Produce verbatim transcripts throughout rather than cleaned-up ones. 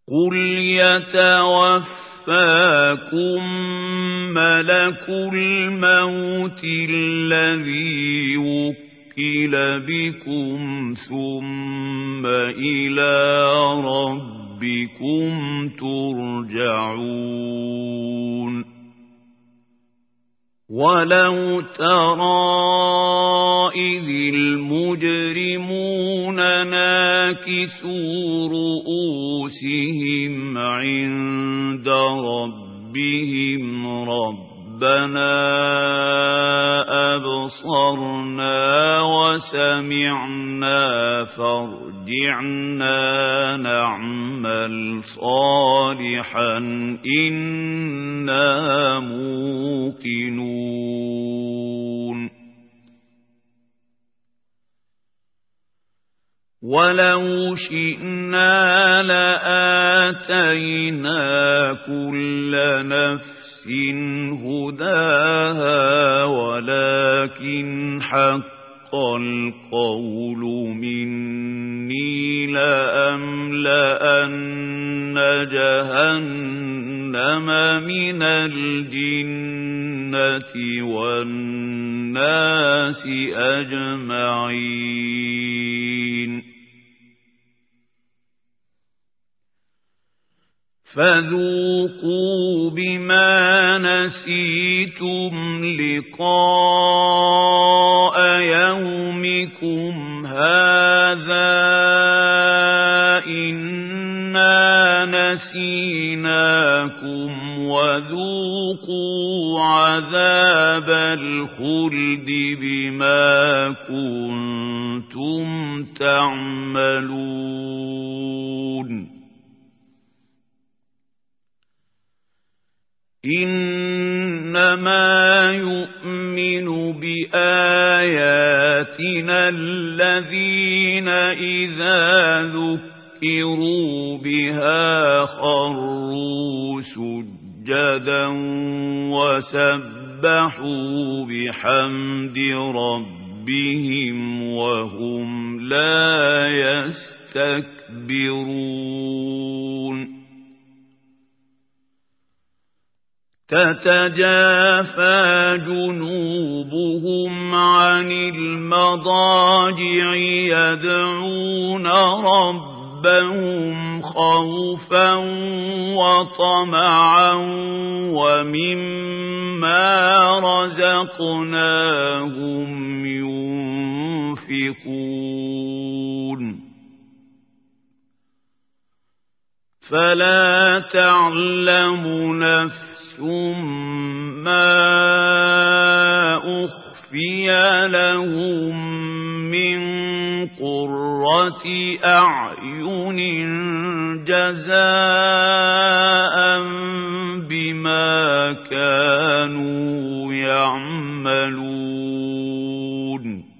قل يتوفاكم ملك الموت الذي وكل بكم ثم إلى ربكم ترجعون ولو ترى إذ المجرمون ناكسوا رؤوسهم عند ربهم ربنا أبصرنا وسمعنا فارجعنا نعمل صالحا إنا موقنون ولو شئنا لآتينا كل نفس هداها ولكن حق القول مني لأملأن جهنم من الجنة والناس أجمعين فذوقوا بما نسيتم لقاء يومكم هذا إنا نسيناكم وذوقوا عذاب الخلد بما كنتم تعملون إنما يؤمن بآياتنا الذين إذا ذكروا بها خروا سجدا وسبحوا بحمد ربهم وهم لا يستكبرون تتجافى جنوبهم عن المضاجع يدعون ربهم خوفا وطمعا ومما رزقناهم ينفقون فلا تعلم نفس ما أخفي لهم من قرة أعين جزاء بما كانوا يعملون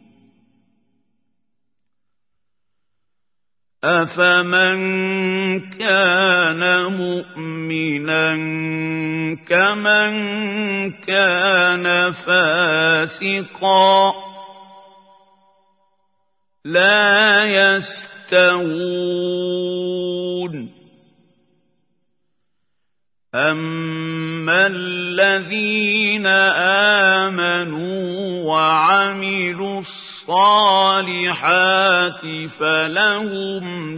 أفمن كان مؤمنا كمن كان فاسقا لا يستوون أما الذين آمنوا وعملوا الصالحات فلهم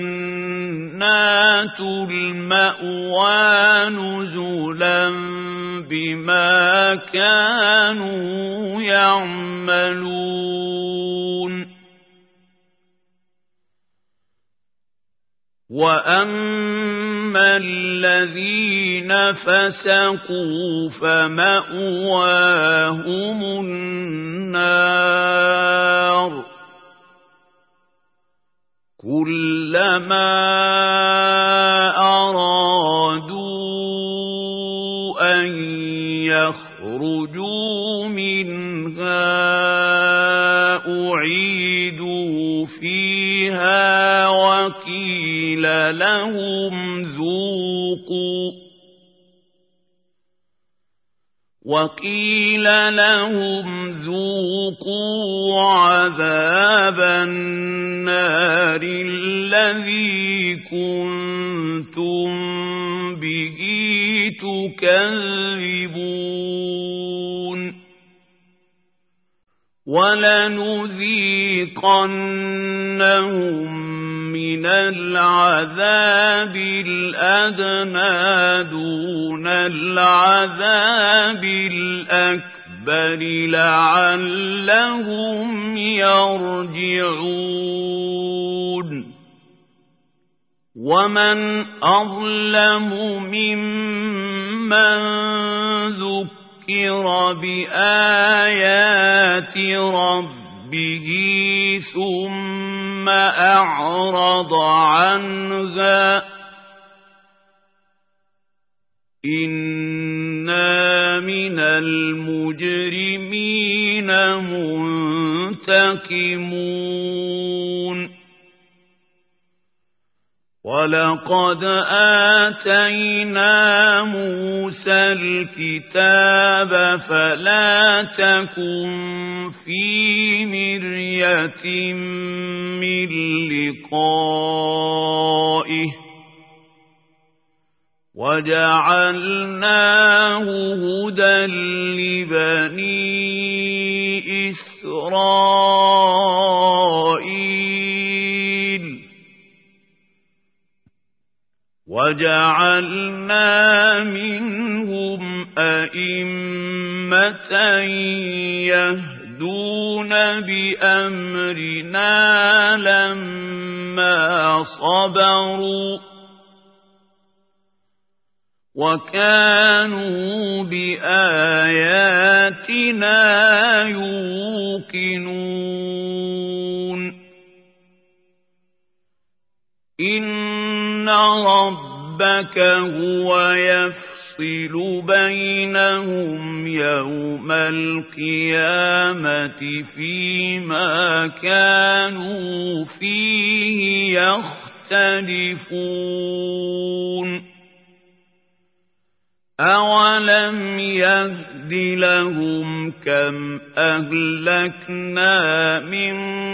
جنات المأوى نزلا بما كانوا يعملون وأما الذين فسقوا فمأواهم النار كلما أرادوا أن يخرجوا منها أعيدوا فيها وقيل لهم ذوقوا وقيل لهم ذوقوا عذاب النار الذي كنتم به تكذبون ولنذيقنهم من العذاب الأدنى دون العذاب الأكبر لعلهم يرجعون ومن أظلم ممن ذكر بآيات ربه ثم أعرض عنها إنا من المجرمين منتقمون ولقد آتينا موسى الكتاب فلا تكن في مرية من لقائه وجعلناه هدى لبني إسرائيل وجعلنا منهم أئمة يهدون بأمرنا لما صبروا وكانوا بآياتنا يوقنون إن ربك هو يفصل بينهم يوم القيامة فيما كانوا فيه يختلفون أولم يهد لهم كم أهلكنا من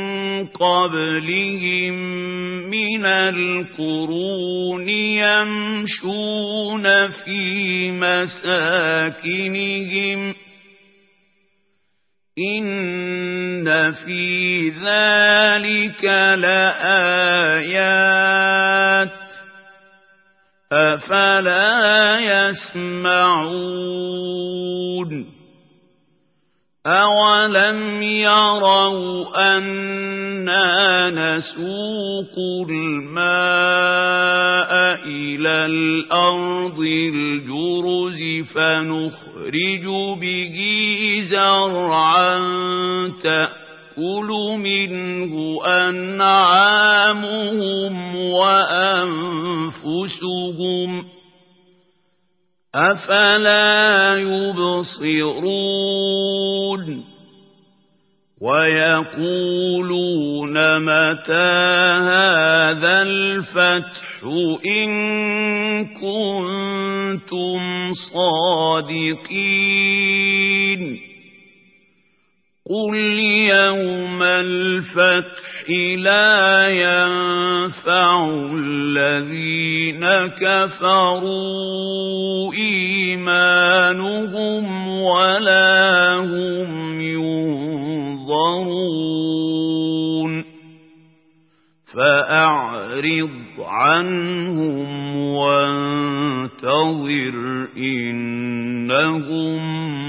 قبلهم من القرون يمشون في مساكنهم إن في ذلك لآيات أفلا يسمعون أولم يروا أنا نسوق الماء إلى الأرض الجرز فنخرج به زرعا تأكل منه أنعامهم وأنفسهم أفلا يبصرون ويقولون متى هذا الفتح إن كنتم صادقين قل يوم الفتح لا ينفع الذين كفروا إيمانهم ولا هم ينظرون فأعرض عنهم وانتظر إنهم